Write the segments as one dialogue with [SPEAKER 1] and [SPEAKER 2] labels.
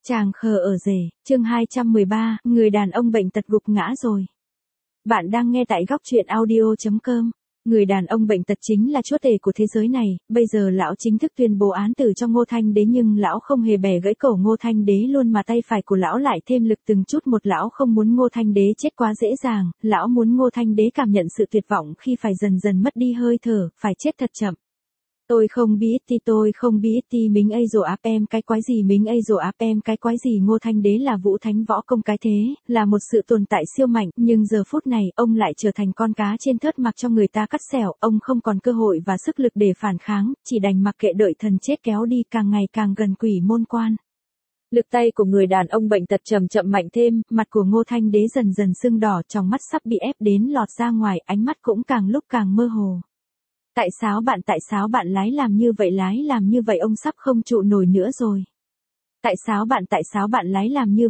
[SPEAKER 1] Chàng khờ ở rể, chương 213, người đàn ông bệnh tật gục ngã rồi. Bạn đang nghe tại góc truyện audio.com. Người đàn ông bệnh tật chính là chúa tể của thế giới này, bây giờ lão chính thức tuyên bố án tử cho Ngô Thanh Đế, nhưng lão không hề bẻ gãy cổ Ngô Thanh Đế luôn mà tay phải của lão lại thêm lực từng chút một. Lão không muốn Ngô Thanh Đế chết quá dễ dàng, lão muốn Ngô Thanh Đế cảm nhận sự tuyệt vọng khi phải dần dần mất đi hơi thở, phải chết thật chậm. Tôi không biết mình ấy rồi áp em cái quái gì, mình ấy rồi áp em cái quái gì. Ngô Thanh Đế là vũ thánh võ công cái thế, là một sự tồn tại siêu mạnh, nhưng giờ phút này, ông lại trở thành con cá trên thớt mặc cho người ta cắt xẻo, ông không còn cơ hội và sức lực để phản kháng, chỉ đành mặc kệ đợi thần chết kéo đi, càng ngày càng gần quỷ môn quan. Lực tay của người đàn ông bệnh tật chậm chậm mạnh thêm, mặt của Ngô Thanh Đế dần dần sưng đỏ, tròng mắt sắp bị ép đến lọt ra ngoài, ánh mắt cũng càng lúc càng mơ hồ. Tại sao bạn lái làm như vậy, ông sắp không trụ nổi nữa rồi. Tại sao bạn lái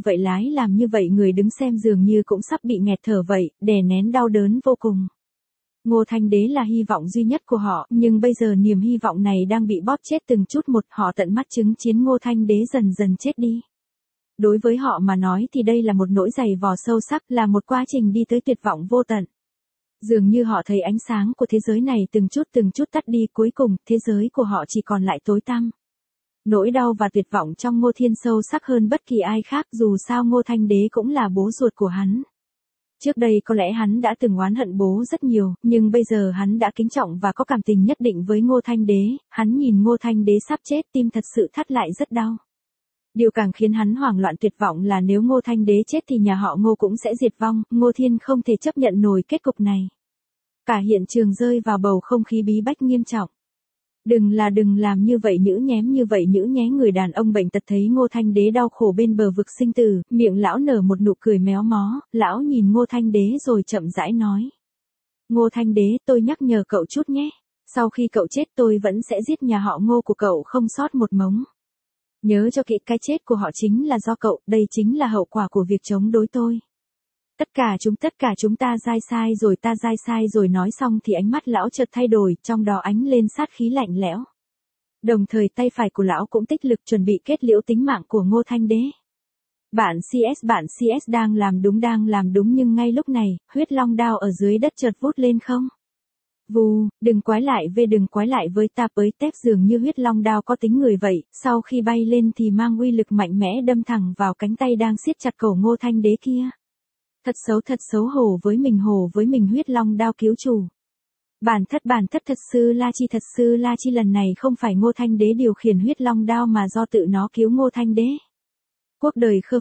[SPEAKER 1] làm như vậy, người đứng xem dường như cũng sắp bị nghẹt thở vậy, đè nén đau đớn vô cùng. Ngô Thanh Đế là hy vọng duy nhất của họ, nhưng bây giờ niềm hy vọng này đang bị bóp chết từng chút một, họ tận mắt chứng kiến Ngô Thanh Đế dần dần chết đi. Đối với họ mà nói thì đây là một nỗi giày vò sâu sắc, là một quá trình đi tới tuyệt vọng vô tận. Dường như họ thấy ánh sáng của thế giới này từng chút tắt đi, cuối cùng, thế giới của họ chỉ còn lại tối tăm. Nỗi đau và tuyệt vọng trong Ngô Thiên sâu sắc hơn bất kỳ ai khác, dù sao Ngô Thanh Đế cũng là bố ruột của hắn. Trước đây có lẽ hắn đã từng oán hận bố rất nhiều, nhưng bây giờ hắn đã kính trọng và có cảm tình nhất định với Ngô Thanh Đế, hắn nhìn Ngô Thanh Đế sắp chết, tim thật sự thắt lại rất đau. Điều càng khiến hắn hoảng loạn tuyệt vọng là nếu Ngô Thanh Đế chết thì nhà họ Ngô cũng sẽ diệt vong, Ngô Thiên không thể chấp nhận nổi kết cục này. Cả hiện trường rơi vào bầu không khí bí bách nghiêm trọng. Đừng làm như vậy nhỡ nhé. Người đàn ông bệnh tật thấy Ngô Thanh Đế đau khổ bên bờ vực sinh tử, miệng lão nở một nụ cười méo mó, lão nhìn Ngô Thanh Đế rồi chậm rãi nói. Ngô Thanh Đế, tôi nhắc nhở cậu chút nhé. Sau khi cậu chết tôi vẫn sẽ giết nhà họ Ngô của cậu không sót một mống. Nhớ cho kỹ, cái chết của họ chính là do cậu, đây chính là hậu quả của việc chống đối tôi. Tất cả chúng ta sai sai rồi. Nói xong thì ánh mắt lão chợt thay đổi, trong đó ánh lên sát khí lạnh lẽo. Đồng thời tay phải của lão cũng tích lực chuẩn bị kết liễu tính mạng của Ngô Thanh Đế. Bạn CS đang làm đúng nhưng ngay lúc này, huyết long đao ở dưới đất chợt vút lên không. Vù, đừng quái lại với ta với tép, dường như huyết long đao có tính người vậy, sau khi bay lên thì mang uy lực mạnh mẽ đâm thẳng vào cánh tay đang siết chặt cổ Ngô Thanh Đế kia. Thật xấu hổ với mình, huyết long đao cứu chủ. Bản thất thật sư La Chi lần này không phải Ngô Thanh Đế điều khiển huyết long đao mà do tự nó cứu Ngô Thanh Đế. Cuộc đời khơ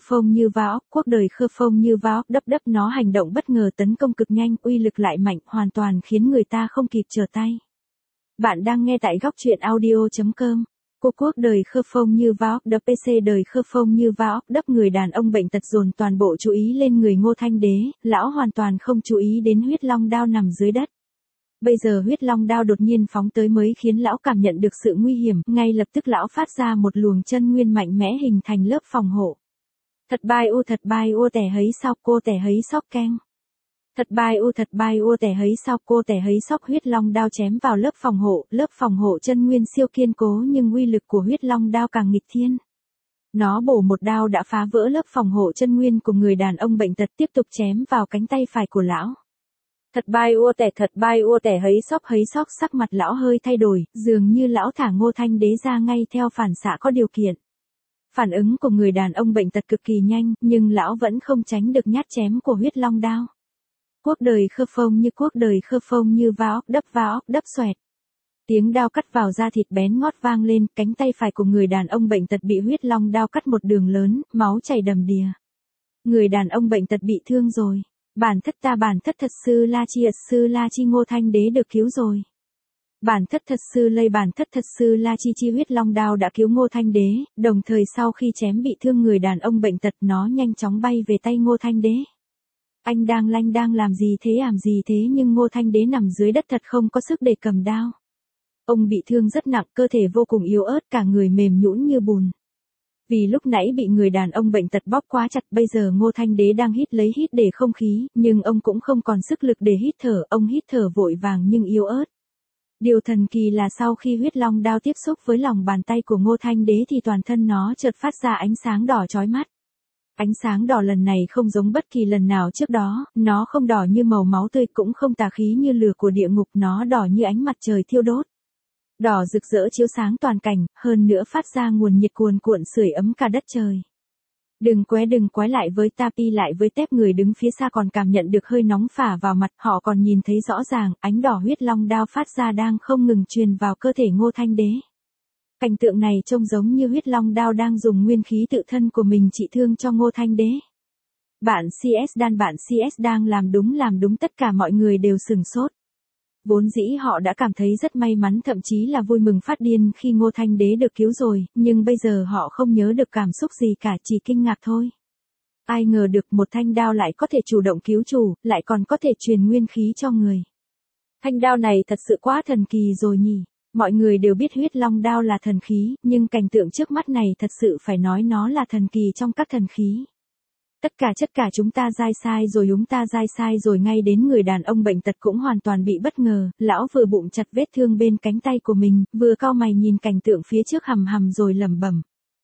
[SPEAKER 1] phông như va óc, đấp nó hành động bất ngờ, tấn công cực nhanh, uy lực lại mạnh, hoàn toàn khiến người ta không kịp trở tay. Bạn đang nghe tại góc truyện audio.com. Cuộc đời khơ phông như va óc, đập PC đời khơ phông như va óc, đấp. Người đàn ông bệnh tật dồn toàn bộ chú ý lên người Ngô Thanh Đế, lão hoàn toàn không chú ý đến huyết long đao nằm dưới đất. Bây giờ huyết long đao đột nhiên phóng tới mới khiến lão cảm nhận được sự nguy hiểm, ngay lập tức lão phát ra một luồng chân nguyên mạnh mẽ hình thành lớp phòng hộ. Thật bai u tẻ hấy sao cô tẻ hấy sóc keng. Thật bai u tẻ hấy sao cô tẻ hấy sóc. Huyết long đao chém vào lớp phòng hộ chân nguyên siêu kiên cố, nhưng uy lực của huyết long đao càng nghịch thiên. Nó bổ một đao đã phá vỡ lớp phòng hộ chân nguyên của người đàn ông bệnh tật, tiếp tục chém vào cánh tay phải của lão. Thật bai u tẻ hấy sóc. Sắc mặt lão hơi thay đổi, dường như lão thả Ngô Thanh Đế ra ngay theo phản xạ có điều kiện. Phản ứng của người đàn ông bệnh tật cực kỳ nhanh, nhưng lão vẫn không tránh được nhát chém của huyết long đao. Cuộc đời khơ phông như va óc đấp xoẹt. Tiếng đao cắt vào da thịt bén ngót vang lên, cánh tay phải của người đàn ông bệnh tật bị huyết long đao cắt một đường lớn, máu chảy đầm đìa. Người đàn ông bệnh tật bị thương rồi. Bản thất thật sư La Chi, Ngô Thanh Đế được cứu rồi. Bản thất thật sư La Chi huyết long đao đã cứu Ngô Thanh Đế, đồng thời sau khi chém bị thương người đàn ông bệnh tật, nó nhanh chóng bay về tay Ngô Thanh Đế. Anh đang làm gì thế, nhưng Ngô Thanh Đế nằm dưới đất thật không có sức để cầm đao. Ông bị thương rất nặng, cơ thể vô cùng yếu ớt, cả người mềm nhũn như bùn. Vì lúc nãy bị người đàn ông bệnh tật bóp quá chặt, bây giờ Ngô Thanh Đế đang hít để không khí, nhưng ông cũng không còn sức lực để hít thở, ông hít thở vội vàng nhưng yếu ớt. Điều thần kỳ là sau khi huyết long đao tiếp xúc với lòng bàn tay của Ngô Thanh Đế thì toàn thân nó chợt phát ra ánh sáng đỏ chói mắt. Ánh sáng đỏ lần này không giống bất kỳ lần nào trước đó, nó không đỏ như màu máu tươi cũng không tà khí như lửa của địa ngục, nó đỏ như ánh mặt trời thiêu đốt. Đỏ rực rỡ chiếu sáng toàn cảnh, hơn nữa phát ra nguồn nhiệt cuồn cuộn sưởi ấm cả đất trời. Đừng quái lại với Tapi lại với Tép, người đứng phía xa còn cảm nhận được hơi nóng phả vào mặt, họ còn nhìn thấy rõ ràng, ánh đỏ huyết long đao phát ra đang không ngừng truyền vào cơ thể Ngô Thanh Đế. Cảnh tượng này trông giống như huyết long đao đang dùng nguyên khí tự thân của mình trị thương cho Ngô Thanh Đế. Bạn CS đang làm đúng, tất cả mọi người đều sửng sốt. Vốn dĩ họ đã cảm thấy rất may mắn, thậm chí là vui mừng phát điên khi Ngô Thanh Đế được cứu rồi, nhưng bây giờ họ không nhớ được cảm xúc gì cả, chỉ kinh ngạc thôi. Ai ngờ được một thanh đao lại có thể chủ động cứu chủ, lại còn có thể truyền nguyên khí cho người. Thanh đao này thật sự quá thần kỳ rồi nhỉ. Mọi người đều biết huyết long đao là thần khí, nhưng cảnh tượng trước mắt này thật sự phải nói nó là thần kỳ trong các thần khí. Tất cả chúng ta dai sai rồi, ngay đến người đàn ông bệnh tật cũng hoàn toàn bị bất ngờ, lão vừa bụng chặt vết thương bên cánh tay của mình, vừa cau mày nhìn cảnh tượng phía trước hầm rồi lẩm bẩm.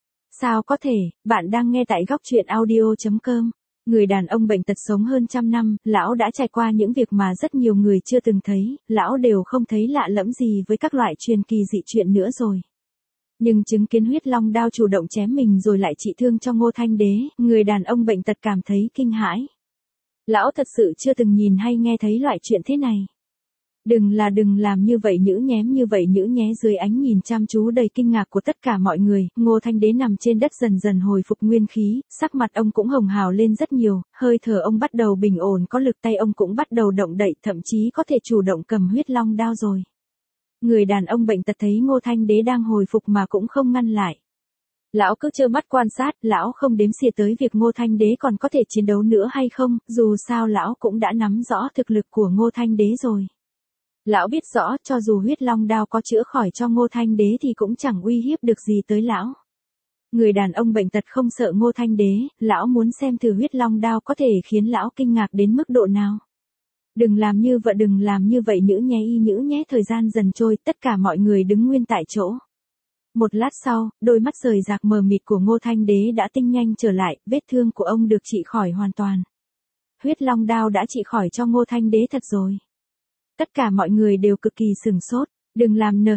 [SPEAKER 1] Sao có thể, bạn đang nghe tại góc truyện audio.com. Người đàn ông bệnh tật sống hơn 100 năm, lão đã trải qua những việc mà rất nhiều người chưa từng thấy, lão đều không thấy lạ lẫm gì với các loại truyền kỳ dị chuyện nữa rồi. Nhưng chứng kiến huyết long đao chủ động chém mình rồi lại trị thương cho Ngô Thanh Đế, người đàn ông bệnh tật cảm thấy kinh hãi. Lão thật sự chưa từng nhìn hay nghe thấy loại chuyện thế này. Đừng làm như vậy nhữ nhé, dưới ánh nhìn chăm chú đầy kinh ngạc của tất cả mọi người, Ngô Thanh Đế nằm trên đất dần dần hồi phục nguyên khí, sắc mặt ông cũng hồng hào lên rất nhiều, hơi thở ông bắt đầu bình ổn có lực, tay ông cũng bắt đầu động đậy, thậm chí có thể chủ động cầm huyết long đao rồi. Người đàn ông bệnh tật thấy Ngô Thanh Đế đang hồi phục mà cũng không ngăn lại. Lão cứ trơ mắt quan sát, lão không đếm xỉa tới việc Ngô Thanh Đế còn có thể chiến đấu nữa hay không, dù sao lão cũng đã nắm rõ thực lực của Ngô Thanh Đế rồi. Lão biết rõ, cho dù huyết long đao có chữa khỏi cho Ngô Thanh Đế thì cũng chẳng uy hiếp được gì tới lão. Người đàn ông bệnh tật không sợ Ngô Thanh Đế, lão muốn xem thử huyết long đao có thể khiến lão kinh ngạc đến mức độ nào. Đừng làm như vậy nhữ nhé, thời gian dần trôi, tất cả mọi người đứng nguyên tại chỗ. Một lát sau, đôi mắt rời rạc mờ mịt của Ngô Thanh Đế đã tinh nhanh trở lại, vết thương của ông được trị khỏi hoàn toàn. Huyết long đao đã trị khỏi cho Ngô Thanh Đế thật rồi. Tất cả mọi người đều cực kỳ sửng sốt. Đừng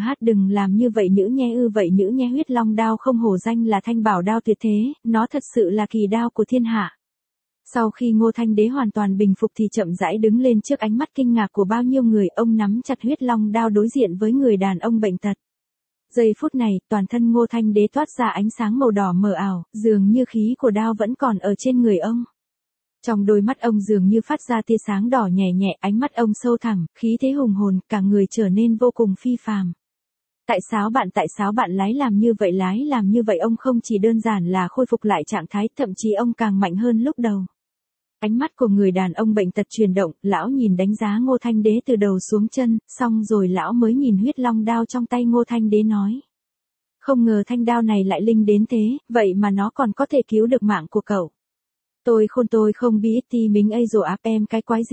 [SPEAKER 1] làm như vậy nhữ nhé, huyết long đao không hổ danh là thanh bảo đao tuyệt thế, nó thật sự là kỳ đao của thiên hạ. Sau khi Ngô Thanh Đế hoàn toàn bình phục thì chậm rãi đứng lên trước ánh mắt kinh ngạc của bao nhiêu người, ông nắm chặt huyết long đao đối diện với người đàn ông bệnh tật. Giây phút này, toàn thân Ngô Thanh Đế toát ra ánh sáng màu đỏ mờ ảo, dường như khí của đao vẫn còn ở trên người ông. Trong đôi mắt ông dường như phát ra tia sáng đỏ nhẹ, ánh mắt ông sâu thẳm, khí thế hùng hồn, cả người trở nên vô cùng phi phàm. Tại sao bạn lái làm như vậy, ông không chỉ đơn giản là khôi phục lại trạng thái, thậm chí ông càng mạnh hơn lúc đầu. Ánh mắt của người đàn ông bệnh tật chuyển động, lão nhìn đánh giá Ngô Thanh Đế từ đầu xuống chân, xong rồi lão mới nhìn huyết long đao trong tay Ngô Thanh Đế nói. Không ngờ thanh đao này lại linh đến thế, vậy mà nó còn có thể cứu được mạng của cậu. Tôi không biết mình ấy rồi áp em cái quái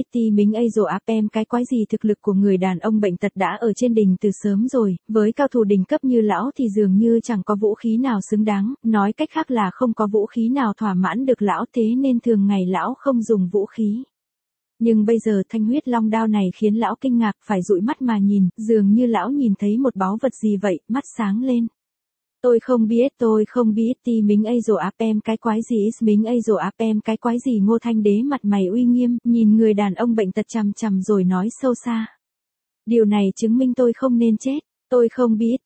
[SPEAKER 1] gì, thực lực của người đàn ông bệnh tật đã ở trên đỉnh từ sớm rồi, với cao thủ đỉnh cấp như lão thì dường như chẳng có vũ khí nào xứng đáng, nói cách khác là không có vũ khí nào thỏa mãn được lão, thế nên thường ngày lão không dùng vũ khí. Nhưng bây giờ thanh huyết long đao này khiến lão kinh ngạc, phải dụi mắt mà nhìn, dường như lão nhìn thấy một báu vật gì vậy, mắt sáng lên. Tôi không biết mình ấy rồi áp em cái quái gì, Ngô Thanh Đế mặt mày uy nghiêm, nhìn người đàn ông bệnh tật chằm chằm rồi nói sâu xa. Điều này chứng minh tôi không nên chết, tôi không biết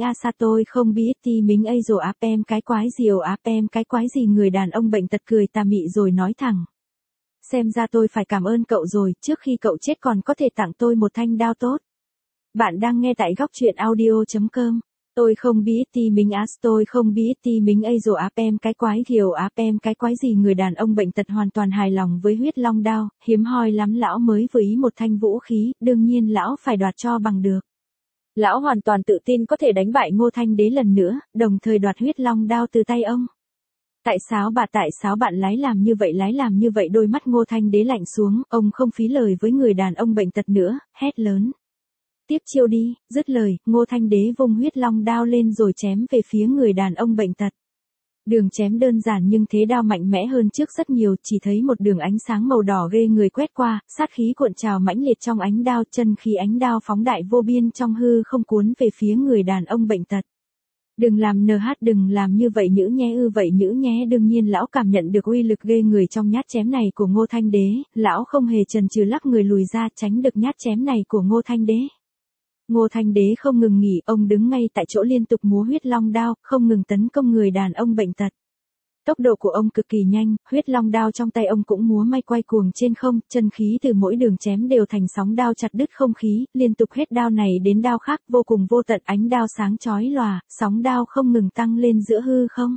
[SPEAKER 1] mình ấy rồi áp em cái quái gì, người đàn ông bệnh tật cười tà mị rồi nói thẳng. Xem ra tôi phải cảm ơn cậu rồi, trước khi cậu chết còn có thể tặng tôi một thanh đao tốt. Bạn đang nghe tại góc truyện audio.com. Tôi không biết mình ấy rồi áp em cái quái gì, người đàn ông bệnh tật hoàn toàn hài lòng với huyết long đao, hiếm hoi lắm lão mới vừa ý một thanh vũ khí, đương nhiên lão phải đoạt cho bằng được. Lão hoàn toàn tự tin có thể đánh bại Ngô Thanh Đế lần nữa, đồng thời đoạt huyết long đao từ tay ông. Tại sao bạn lái làm như vậy, đôi mắt Ngô Thanh Đế lạnh xuống, ông không phí lời với người đàn ông bệnh tật nữa, hét lớn. Tiếp chiêu đi, dứt lời, Ngô Thanh Đế vung huyết long đao lên rồi chém về phía người đàn ông bệnh tật. Đường chém đơn giản nhưng thế đao mạnh mẽ hơn trước rất nhiều, chỉ thấy một đường ánh sáng màu đỏ ghê người quét qua, sát khí cuộn trào mãnh liệt trong ánh đao, chân khí ánh đao phóng đại vô biên trong hư không cuốn về phía người đàn ông bệnh tật. Đừng làm đừng làm như vậy nhữ nhé vậy nhữ nhé. Đương nhiên lão cảm nhận được uy lực ghê người trong nhát chém này của Ngô Thanh Đế, lão không hề chần chừ lắc người lùi ra tránh được nhát chém này của Ngô Thanh Đế. Ngô Thanh Đế không ngừng nghỉ, ông đứng ngay tại chỗ liên tục múa huyết long đao, không ngừng tấn công người đàn ông bệnh tật. Tốc độ của ông cực kỳ nhanh, huyết long đao trong tay ông cũng múa may quay cuồng trên không, chân khí từ mỗi đường chém đều thành sóng đao chặt đứt không khí, liên tục hết đao này đến đao khác, vô cùng vô tận, ánh đao sáng chói lòa, sóng đao không ngừng tăng lên giữa hư không.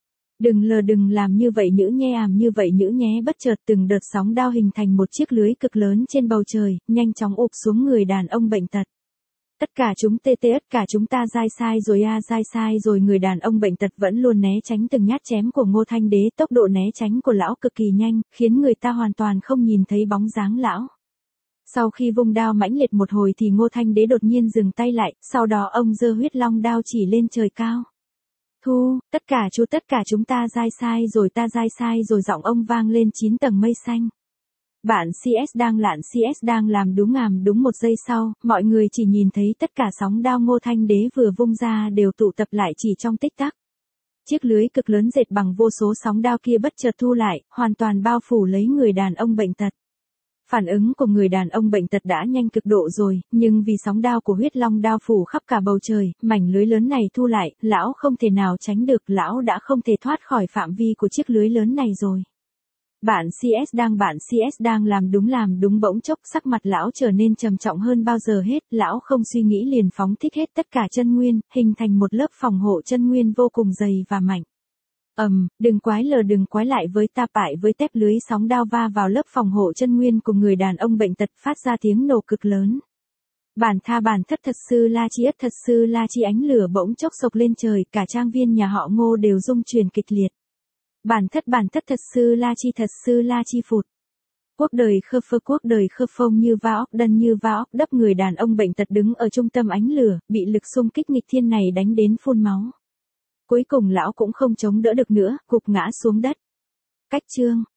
[SPEAKER 1] Đừng làm như vậy nhữ nhé như vậy nhữ nhé. Bất chợt từng đợt sóng đao hình thành một chiếc lưới cực lớn trên bầu trời, nhanh chóng ụp xuống người đàn ông bệnh tật. Tất cả chúng ta dai sai rồi. Người đàn ông bệnh tật vẫn luôn né tránh từng nhát chém của Ngô Thanh Đế, tốc độ né tránh của lão cực kỳ nhanh, khiến người ta hoàn toàn không nhìn thấy bóng dáng lão. Sau khi vung đao mãnh liệt một hồi thì Ngô Thanh Đế đột nhiên dừng tay lại, sau đó ông giơ huyết long đao chỉ lên trời cao. Tất cả chúng ta dai sai rồi, giọng ông vang lên 9 tầng mây xanh. Bạn CS đang làm đúng 1 giây sau, mọi người chỉ nhìn thấy tất cả sóng đao Ngô Thanh Đế vừa vung ra đều tụ tập lại chỉ trong tích tắc. Chiếc lưới cực lớn dệt bằng vô số sóng đao kia bất chợt thu lại, hoàn toàn bao phủ lấy người đàn ông bệnh tật. Phản ứng của người đàn ông bệnh tật đã nhanh cực độ rồi, nhưng vì sóng đao của huyết long đao phủ khắp cả bầu trời, mảnh lưới lớn này thu lại, lão không thể nào tránh được, lão đã không thể thoát khỏi phạm vi của chiếc lưới lớn này rồi. Bạn CS đang làm đúng bỗng chốc sắc mặt lão trở nên trầm trọng hơn bao giờ hết, lão không suy nghĩ liền phóng thích hết tất cả chân nguyên, hình thành một lớp phòng hộ chân nguyên vô cùng dày và mạnh. Đừng quái lại với ta bại với tép lưới sóng đao va vào lớp phòng hộ chân nguyên của người đàn ông bệnh tật phát ra tiếng nổ cực lớn. Bản thất thật sư la chi ánh lửa bỗng chốc sộc lên trời, cả trang viên nhà họ Ngô đều rung chuyển kịch liệt. Bản thất thật sư la chi phụt. Quốc đời khơ phông như va óc đân như va óc đắp. Người đàn ông bệnh tật đứng ở trung tâm ánh lửa, bị lực xung kích nghịch thiên này đánh đến phun máu. Cuối cùng lão cũng không chống đỡ được nữa, gục ngã xuống đất. Cách chương